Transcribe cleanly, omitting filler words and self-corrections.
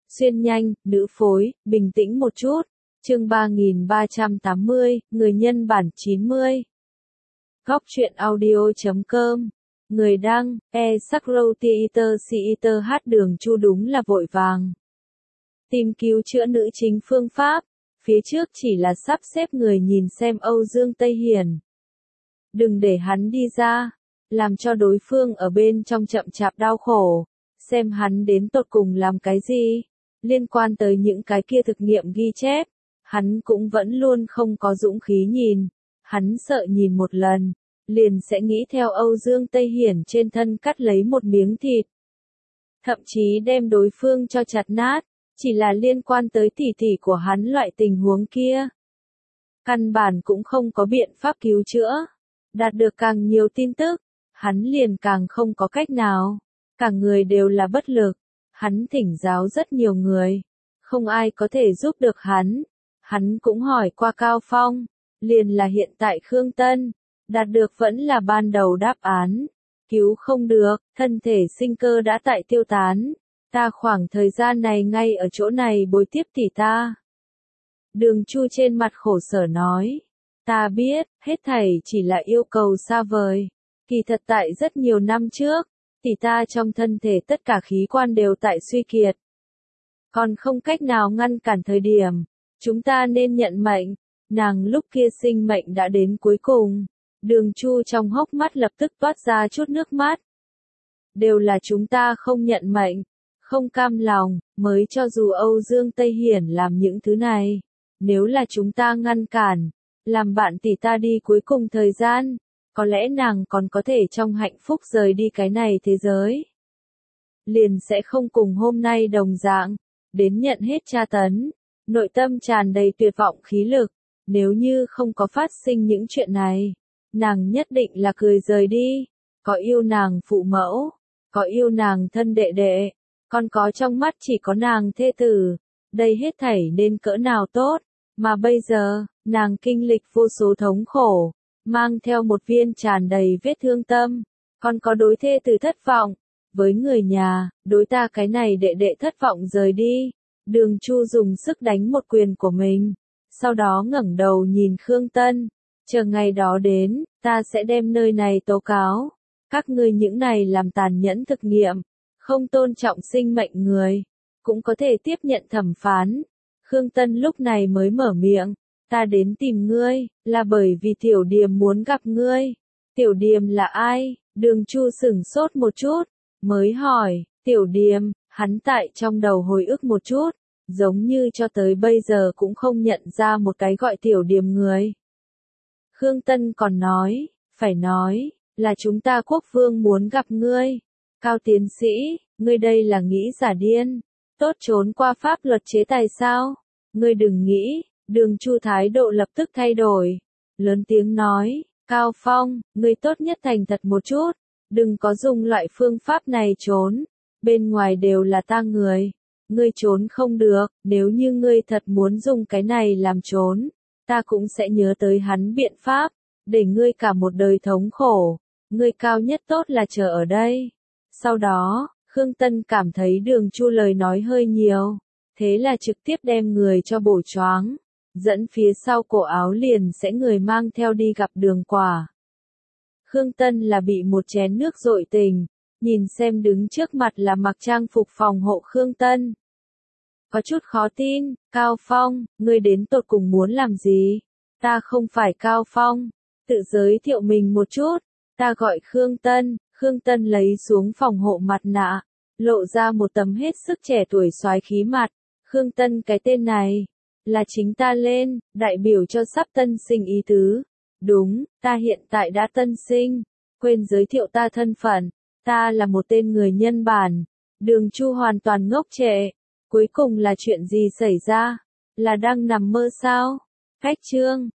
Xuyên nhanh, nữ phối, bình tĩnh một chút. Chương 3380, người nhân bản 90. Góc truyện audio.com. Người đăng, Sakrow Theater hát Đường Chu đúng là vội vàng. Tìm cứu chữa nữ chính phương pháp, phía trước chỉ là sắp xếp người nhìn xem Âu Dương Tây Hiển. Đừng để hắn đi ra, làm cho đối phương ở bên trong chậm chạp đau khổ, xem hắn đến tột cùng làm cái gì. Liên quan tới những cái kia thực nghiệm ghi chép, hắn cũng vẫn luôn không có dũng khí nhìn, hắn sợ nhìn một lần, liền sẽ nghĩ theo Âu Dương Tây Hiển trên thân cắt lấy một miếng thịt. Thậm chí đem đối phương cho chặt nát, chỉ là liên quan tới tỉ tỉ của hắn loại tình huống kia. Căn bản cũng không có biện pháp cứu chữa, đạt được càng nhiều tin tức, hắn liền càng không có cách nào, cả người đều là bất lực. Hắn thỉnh giáo rất nhiều người, không ai có thể giúp được hắn. Hắn cũng hỏi qua Cao Phong, liền là hiện tại Khương Tân, đạt được vẫn là ban đầu đáp án. Cứu không được, thân thể sinh cơ đã tại tiêu tán. Ta khoảng thời gian này ngay ở chỗ này bồi tiếp tỷ ta. Đường Chu trên mặt khổ sở nói. Ta biết, hết thảy chỉ là yêu cầu xa vời. Kỳ thật tại rất nhiều năm trước, tỷ ta trong thân thể tất cả khí quan đều tại suy kiệt. Còn không cách nào ngăn cản thời điểm, chúng ta nên nhận mệnh, nàng lúc kia sinh mệnh đã đến cuối cùng. Đường Chu trong hốc mắt lập tức toát ra chút nước mắt. Đều là chúng ta không nhận mệnh, không cam lòng, mới cho dù Âu Dương Tây Hiển làm những thứ này. Nếu là chúng ta ngăn cản, làm bạn tỷ ta đi cuối cùng thời gian, có lẽ nàng còn có thể trong hạnh phúc rời đi cái này thế giới. Liền sẽ không cùng hôm nay đồng dạng, đến nhận hết tra tấn, nội tâm tràn đầy tuyệt vọng khí lực. Nếu như không có phát sinh những chuyện này, nàng nhất định là cười rời đi, có yêu nàng phụ mẫu, có yêu nàng thân đệ đệ, còn có trong mắt chỉ có nàng thê tử, đây hết thảy nên cỡ nào tốt, mà bây giờ, nàng kinh lịch vô số thống khổ, mang theo một viên tràn đầy vết thương tâm, còn có đối thê tử thất vọng, với người nhà, đối ta cái này đệ đệ thất vọng rời đi. Đường Chu dùng sức đánh một quyền của mình, sau đó ngẩng đầu nhìn Khương Tân, chờ ngày đó đến, ta sẽ đem nơi này tố cáo, các ngươi những này làm tàn nhẫn thực nghiệm, không tôn trọng sinh mệnh người, cũng có thể tiếp nhận thẩm phán. Khương Tân lúc này mới mở miệng, ta đến tìm ngươi, là bởi vì Tiểu Điềm muốn gặp ngươi. Tiểu Điềm là ai? Đường Chu sửng sốt một chút, mới hỏi, Tiểu Điềm, hắn tại trong đầu hồi ức một chút, giống như cho tới bây giờ cũng không nhận ra một cái gọi Tiểu Điềm người. Khương Tân còn nói, phải nói, là chúng ta quốc vương muốn gặp ngươi. Cao tiến sĩ, ngươi đây là nghĩ giả điên, tốt trốn qua pháp luật chế tài sao? Ngươi đừng nghĩ. Đường Chu thái độ lập tức thay đổi, lớn tiếng nói, Cao Phong, ngươi tốt nhất thành thật một chút, đừng có dùng loại phương pháp này trốn, bên ngoài đều là ta người, ngươi trốn không được, nếu như ngươi thật muốn dùng cái này làm trốn, ta cũng sẽ nhớ tới hắn biện pháp, để ngươi cả một đời thống khổ, ngươi cao nhất tốt là chờ ở đây. Sau đó, Khương Tân cảm thấy Đường Chu lời nói hơi nhiều, thế là trực tiếp đem người cho bổ choáng. Dẫn phía sau cổ áo liền sẽ người mang theo đi gặp Đường Quả. Khương Tân là bị một chén nước dội tình, nhìn xem đứng trước mặt là mặc trang phục phòng hộ Khương Tân. Có chút khó tin, Cao Phong, ngươi đến tột cùng muốn làm gì? Ta không phải Cao Phong, tự giới thiệu mình một chút, ta gọi Khương Tân. Khương Tân lấy xuống phòng hộ mặt nạ, lộ ra một tấm hết sức trẻ tuổi soái khí mặt. Khương Tân cái tên này là chính ta lên, đại biểu cho sắp tân sinh ý tứ. Đúng, ta hiện tại đã tân sinh, quên giới thiệu ta thân phận, ta là một tên người nhân bản. Đường Chu hoàn toàn ngốc trệ, cuối cùng là chuyện gì xảy ra? Là đang nằm mơ sao? Cách chương